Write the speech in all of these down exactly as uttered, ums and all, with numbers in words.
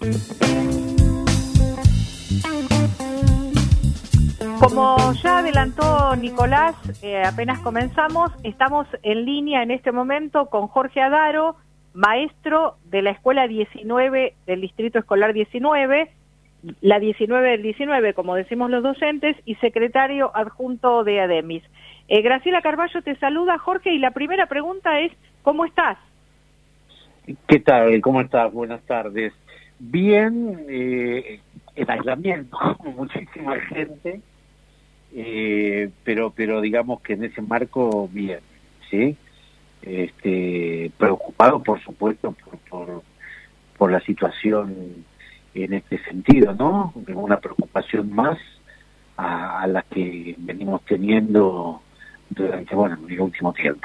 Como ya adelantó Nicolás, eh, apenas comenzamos, estamos en línea en este momento con Jorge Adaro, maestro de la Escuela diecinueve del Distrito Escolar diecinueve, la diecinueve del diecinueve, como decimos los docentes, y secretario adjunto de ADEMIS. Eh, Graciela Carballo te saluda, Jorge, y la primera pregunta es, ¿cómo estás? ¿Qué tal? ¿Cómo estás? Buenas tardes. Bien, eh, en aislamiento, muchísima gente, eh, pero pero digamos que en ese marco bien, ¿sí? Este, preocupado, por supuesto, por, por, por la situación en este sentido, ¿no? Una preocupación más a, a la que venimos teniendo durante, bueno, el último tiempo.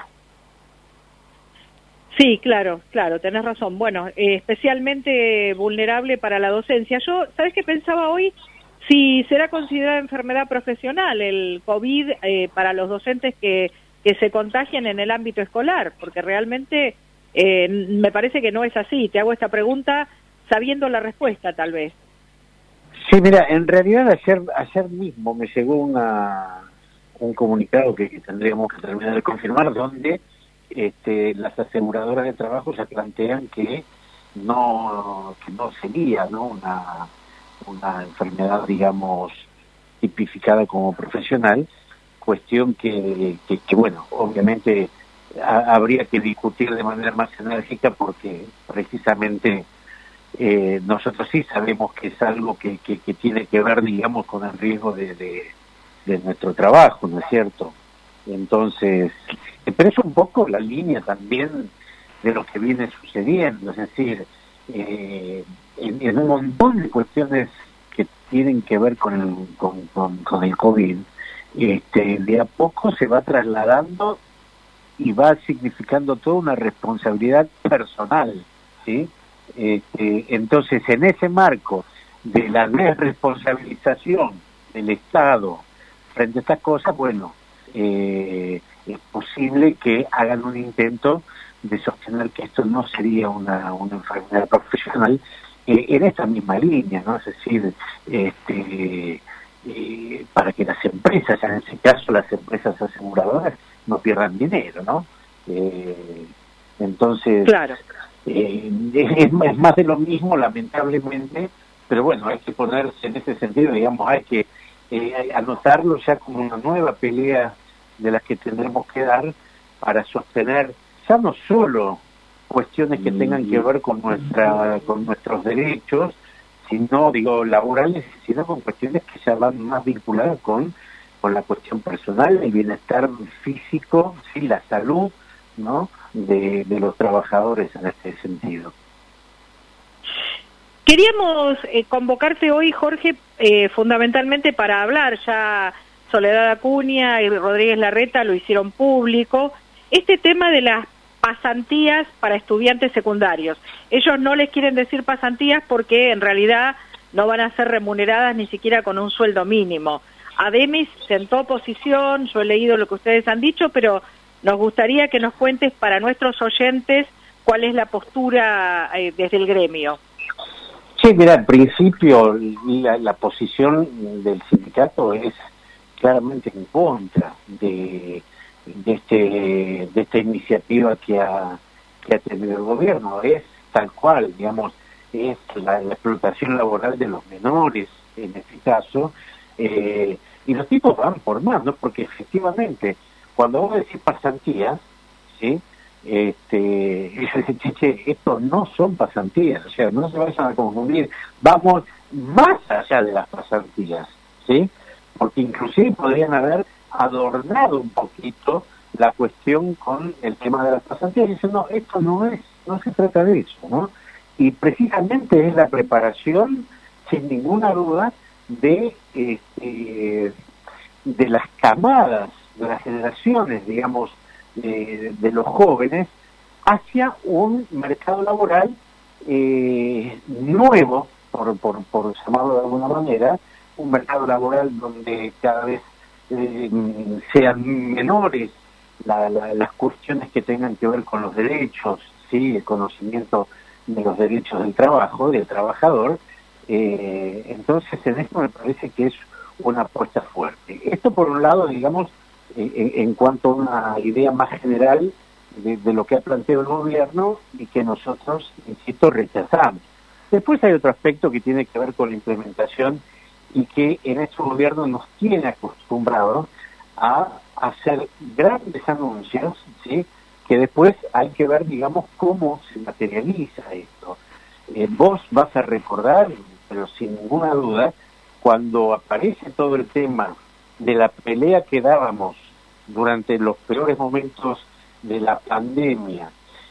Sí, claro, claro, tenés razón. Bueno, eh, especialmente vulnerable para la docencia. Yo, ¿sabés qué pensaba hoy? Si será considerada enfermedad profesional el COVID eh, para los docentes que, que se contagian en el ámbito escolar, porque realmente eh, me parece que no es así. Te hago esta pregunta sabiendo la respuesta, tal vez. Sí, mira, en realidad ayer, ayer mismo me llegó una un comunicado que, que tendríamos que terminar de confirmar, donde este, las aseguradoras de trabajo ya plantean que no que no sería, ¿no?, una una enfermedad, digamos, tipificada como profesional, cuestión que, que, que bueno, obviamente a, habría que discutir de manera más enérgica, porque precisamente eh, nosotros sí sabemos que es algo que, que, que tiene que ver, digamos, con el riesgo de, de, de nuestro trabajo, ¿no es cierto? Entonces, pero es un poco la línea también de lo que viene sucediendo, es decir, eh, en, en un montón de cuestiones que tienen que ver con el, con, con, con el COVID, este, de a poco se va trasladando y va significando toda una responsabilidad personal, ¿sí? Este, entonces, en ese marco de la desresponsabilización del Estado frente a estas cosas, bueno, eh, es posible que hagan un intento de sostener que esto no sería una, una enfermedad profesional eh, en esta misma línea, ¿no? Es decir, este, eh, para que las empresas, en ese caso las empresas aseguradoras, no pierdan dinero, ¿no? Eh, entonces, claro. eh, es, es más de lo mismo, lamentablemente, pero bueno, hay que ponerse en ese sentido, digamos, hay que eh, anotarlo ya como una nueva pelea de las que tendremos que dar para sostener ya no solo cuestiones que tengan que ver con nuestra con nuestros derechos, sino, digo, laborales, sino con cuestiones que ya van más vinculadas con, con la cuestión personal, el bienestar físico, sí, la salud, ¿no?, de, de los trabajadores en este sentido. Queríamos eh, convocarte hoy, Jorge, eh, fundamentalmente para hablar. Ya Soledad Acuña y Rodríguez Larreta lo hicieron público, este tema de las pasantías para estudiantes secundarios. Ellos no les quieren decir pasantías porque en realidad no van a ser remuneradas ni siquiera con un sueldo mínimo. ADEMIS sentó posición, yo he leído lo que ustedes han dicho, pero nos gustaría que nos cuentes para nuestros oyentes cuál es la postura eh, desde el gremio. Sí, mira, al principio la, la posición del sindicato es claramente en contra de, de este de esta iniciativa que ha que ha tenido el gobierno. Es tal cual, digamos, es la, la explotación laboral de los menores en este caso, eh, y los tipos van por más, ¿no? Porque efectivamente, cuando vos decís pasantías, ¿sí?, este, che, estos no son pasantías, o sea, no se vayan a confundir, vamos más allá de las pasantías, ¿sí?, porque inclusive podrían haber adornado un poquito la cuestión con el tema de las pasantías, y dicen, no, esto no es, no se trata de eso, ¿no? Y precisamente es la preparación, sin ninguna duda, de este, de las camadas, de las generaciones, digamos, de, de los jóvenes, hacia un mercado laboral eh, nuevo, por, por, por llamarlo de alguna manera, un mercado laboral donde cada vez eh, sean menores la, la, las cuestiones que tengan que ver con los derechos, sí, el conocimiento de los derechos del trabajo, del trabajador. Eh, entonces, en esto me parece que es una apuesta fuerte. Esto por un lado, digamos, eh, en, en cuanto a una idea más general de, de lo que ha planteado el gobierno y que nosotros, insisto, rechazamos. Después hay otro aspecto que tiene que ver con la implementación y que en este gobierno nos tiene acostumbrados a hacer grandes anuncios, ¿sí?, que después hay que ver, digamos, cómo se materializa esto. Eh, vos vas a recordar, pero sin ninguna duda, cuando aparece todo el tema de la pelea que dábamos durante los peores momentos de la pandemia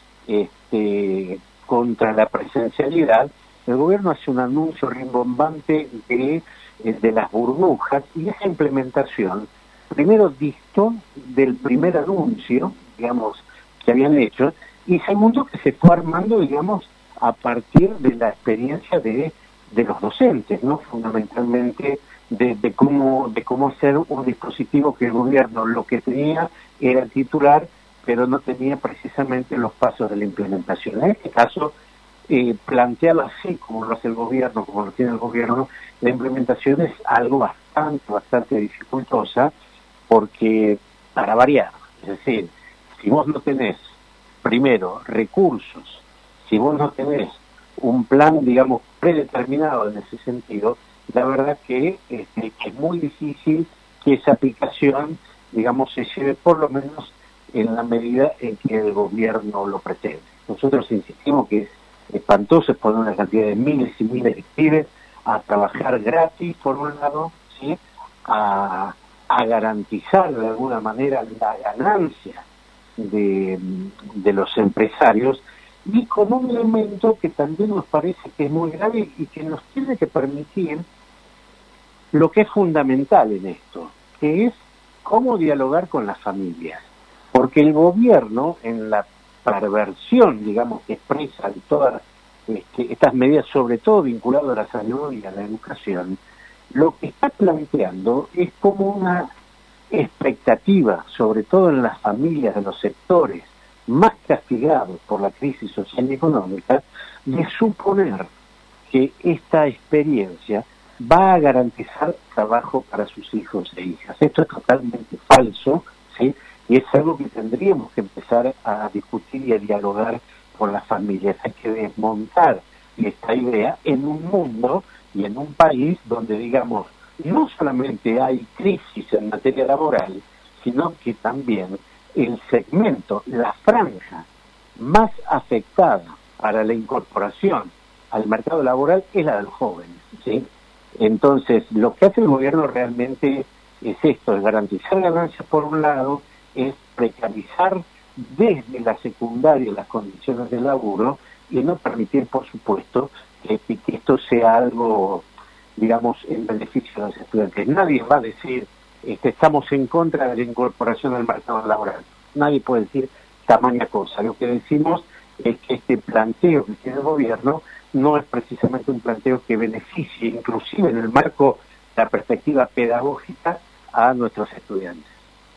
este, contra la presencialidad, el gobierno hace un anuncio rimbombante de, de las burbujas, y esa implementación primero distó del primer anuncio, digamos, que habían hecho, y segundo que se fue armando, digamos, a partir de la experiencia de, de los docentes, ¿no? Fundamentalmente de, de cómo de cómo hacer un dispositivo que el gobierno lo que tenía era el titular, pero no tenía precisamente los pasos de la implementación. En este caso, eh, plantearlo así, como lo hace el gobierno, como lo tiene el gobierno, la implementación es algo bastante, bastante dificultosa, porque, para variar, es decir, si vos no tenés, primero, recursos, si vos no tenés un plan, digamos, predeterminado en ese sentido, la verdad que, este, que es muy difícil que esa aplicación, digamos, se lleve por lo menos en la medida en que el gobierno lo pretende. Nosotros insistimos que es espantoso poner una cantidad de miles y miles de pibes a trabajar gratis, por un lado, ¿sí?, a, a garantizar de alguna manera la ganancia de, de los empresarios, y con un elemento que también nos parece que es muy grave y que nos tiene que permitir lo que es fundamental en esto, que es cómo dialogar con las familias. Porque el gobierno, en la perversión, digamos, que expresa en todas este, estas medidas, sobre todo vinculadas a la salud y a la educación, lo que está planteando es como una expectativa, sobre todo en las familias de los sectores más castigados por la crisis social y económica, de suponer que esta experiencia va a garantizar trabajo para sus hijos e hijas. Esto es totalmente falso, ¿sí?, y es algo que tendríamos que empezar a discutir y a dialogar con las familias. Hay que desmontar esta idea en un mundo y en un país donde, digamos, no solamente hay crisis en materia laboral, sino que también el segmento, la franja más afectada para la incorporación al mercado laboral es la de los jóvenes, ¿sí? Entonces, lo que hace el gobierno realmente es esto, es garantizar ganancias por un lado, es precarizar desde la secundaria las condiciones de laburo y no permitir, por supuesto, que, que esto sea algo, digamos, en beneficio de los estudiantes. Nadie va a decir este, estamos en contra de la incorporación al mercado laboral. Nadie puede decir tamaña cosa. Lo que decimos es que este planteo que tiene el gobierno no es precisamente un planteo que beneficie, inclusive en el marco de la perspectiva pedagógica, a nuestros estudiantes.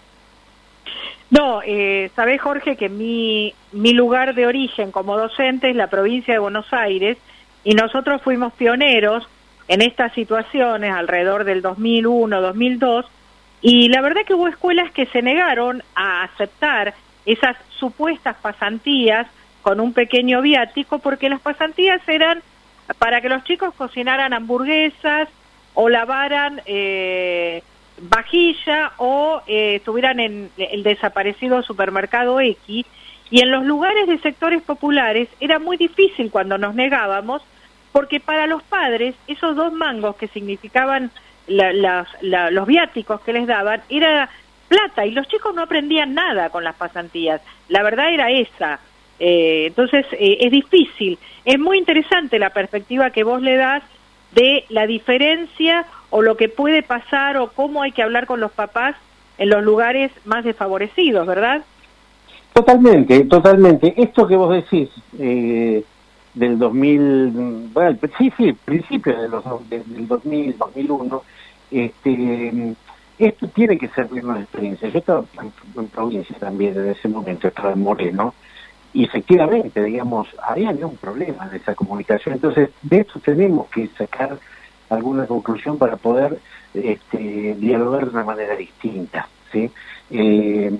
No, eh, sabés, Jorge, que mi, mi lugar de origen como docente es la provincia de Buenos Aires, y nosotros fuimos pioneros en estas situaciones alrededor del dos mil uno, dos mil dos, y la verdad que hubo escuelas que se negaron a aceptar esas supuestas pasantías con un pequeño viático, porque las pasantías eran para que los chicos cocinaran hamburguesas o lavaran eh, vajilla o eh, estuvieran en el desaparecido supermercado X, y en los lugares de sectores populares era muy difícil cuando nos negábamos, porque para los padres esos dos mangos que significaban la, la, la, los viáticos que les daban era plata, y los chicos no aprendían nada con las pasantías. La verdad era esa. Eh, entonces eh, es difícil. Es muy interesante la perspectiva que vos le das de la diferencia o lo que puede pasar o cómo hay que hablar con los papás en los lugares más desfavorecidos, ¿verdad? Totalmente, totalmente. Esto que vos decís eh, del dos mil, bueno, sí, sí, principio de los, del dos mil, dos mil uno, este, esto tiene que ser una experiencia. Yo estaba en, en provincia también en ese momento, estaba en Moreno, y efectivamente, digamos, ahí había un problema en esa comunicación. Entonces, de esto tenemos que sacar alguna conclusión para poder este, dialogar de una manera distinta, ¿sí? Eh,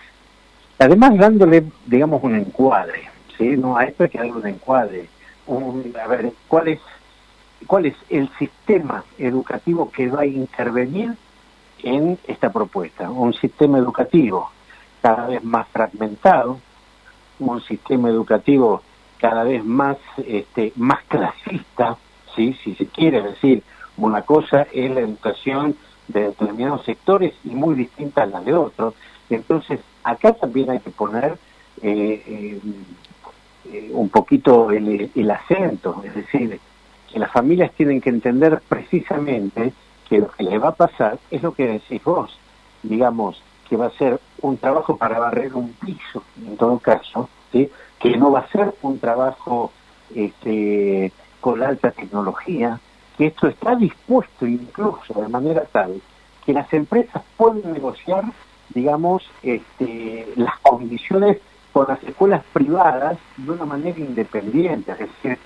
además, dándole, digamos, un encuadre, ¿sí? No, a esto hay que darle un encuadre. Un, a ver, ¿cuál es, ¿cuál es el sistema educativo que va a intervenir en esta propuesta? Un sistema educativo cada vez más fragmentado, un sistema educativo cada vez más este, más clasista, ¿sí? Si se quiere decir, una cosa es la educación de determinados sectores y muy distinta a la de otros. Entonces, acá también hay que poner eh, eh, eh, un poquito el, el acento, es decir, que las familias tienen que entender precisamente que lo que les va a pasar es lo que decís vos, digamos, que va a ser un trabajo para barrer un piso, en todo caso, ¿sí? Que no va a ser un trabajo este, con alta tecnología, que esto está dispuesto incluso de manera tal que las empresas pueden negociar, digamos, este, las condiciones con las escuelas privadas de una manera independiente, es decir,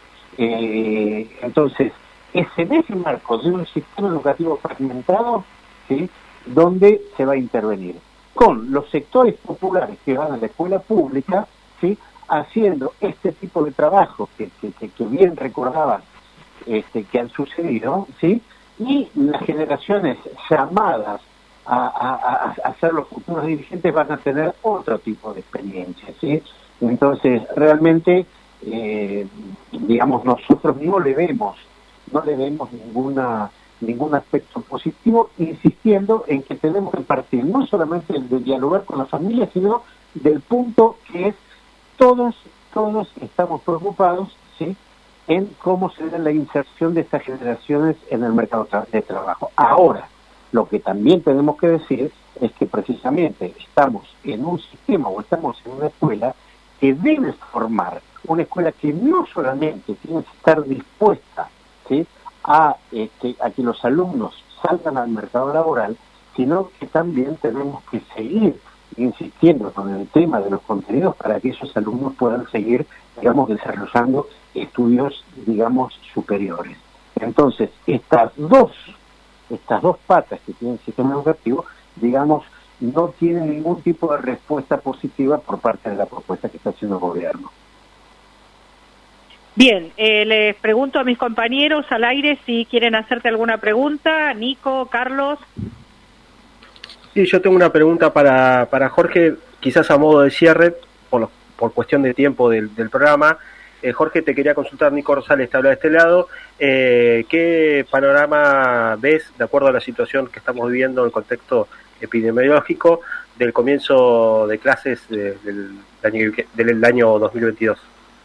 eh, entonces, es en ese marco de un sistema educativo fragmentado, ¿sí?, donde se va a intervenir con los sectores populares que van a la escuela pública, ¿sí?, haciendo este tipo de trabajos que, que, que, que bien recordabas este, que han sucedido, ¿sí?, y las generaciones llamadas a, a, a, a ser los futuros dirigentes van a tener otro tipo de experiencia, ¿sí? Entonces, realmente, eh, digamos, nosotros no le vemos, no le vemos ninguna ningún aspecto positivo, insistiendo en que tenemos que partir no solamente de dialogar con la familia, sino del punto que es todos, todos estamos preocupados, ¿sí?, en cómo se da la inserción de estas generaciones en el mercado de trabajo. Ahora, lo que también tenemos que decir es que precisamente estamos en un sistema o estamos en una escuela que debe formar, una escuela que no solamente tiene que estar dispuesta, ¿sí?, a, este, a que los alumnos salgan al mercado laboral, sino que también tenemos que seguir insistiendo con el tema de los contenidos para que esos alumnos puedan seguir, digamos, desarrollando estudios, digamos, superiores. Entonces, estas dos, estas dos patas que tiene el sistema educativo, digamos, no tienen ningún tipo de respuesta positiva por parte de la propuesta que está haciendo el gobierno. Bien, eh, les pregunto a mis compañeros al aire si quieren hacerte alguna pregunta. Nico, Carlos. Sí, yo tengo una pregunta para, para Jorge, quizás a modo de cierre, por, los, por cuestión de tiempo del, del programa. Eh, Jorge, te quería consultar, Nico Rosales te habla de este lado. Eh, ¿Qué panorama ves, de acuerdo a la situación que estamos viviendo en el contexto epidemiológico, del comienzo de clases de, del, año, del año dos mil veintidós?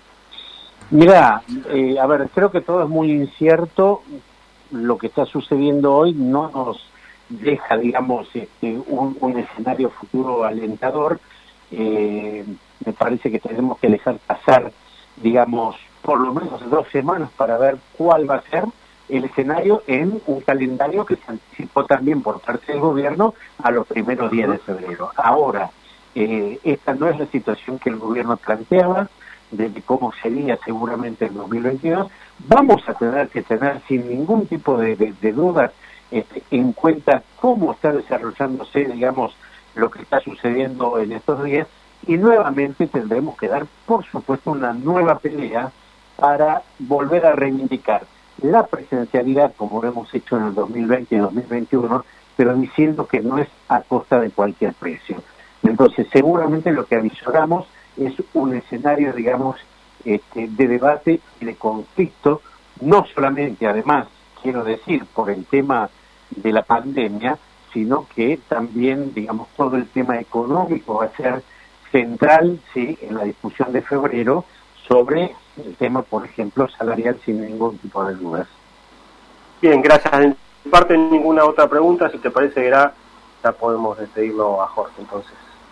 Mirá, eh, a ver, creo que todo es muy incierto. Lo que está sucediendo hoy no nos deja, digamos, este, un, un escenario futuro alentador. Eh, me parece que tenemos que dejar pasar, digamos, por lo menos dos semanas para ver cuál va a ser el escenario en un calendario que se anticipó también por parte del gobierno a los primeros días de febrero. Ahora, eh, esta no es la situación que el gobierno planteaba, de cómo sería seguramente el dos mil veintidós, vamos a tener que tener sin ningún tipo de, de, de duda este, en cuenta cómo está desarrollándose, digamos, lo que está sucediendo en estos días, y nuevamente tendremos que dar, por supuesto, una nueva pelea para volver a reivindicar la presencialidad como lo hemos hecho en el dos mil veinte y dos mil veintiuno, pero diciendo que no es a costa de cualquier precio. Entonces, seguramente lo que avisoramos es un escenario, digamos, este, de debate y de conflicto, no solamente, además, quiero decir, por el tema de la pandemia, sino que también, digamos, todo el tema económico va a ser central, sí, en la discusión de febrero sobre el tema, por ejemplo, salarial, sin ningún tipo de dudas. Bien, gracias. En parte ninguna otra pregunta, si te parece, Gra, ya podemos despedirlo a Jorge, entonces.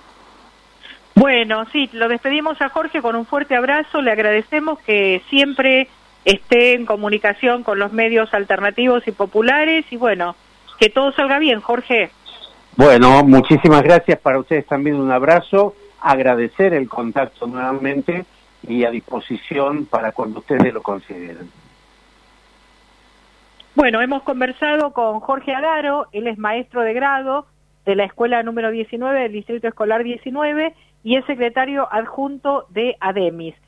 Bueno, sí, lo despedimos a Jorge con un fuerte abrazo, le agradecemos que siempre esté en comunicación con los medios alternativos y populares, y bueno, que todo salga bien, Jorge. Bueno, muchísimas gracias, para ustedes también un abrazo. agradecer el contacto nuevamente y a disposición para cuando ustedes lo consideren. Bueno, hemos conversado con Jorge Agaro, él es maestro de grado de la escuela número diecinueve del Distrito Escolar diecinueve y es secretario adjunto de ADEMIS.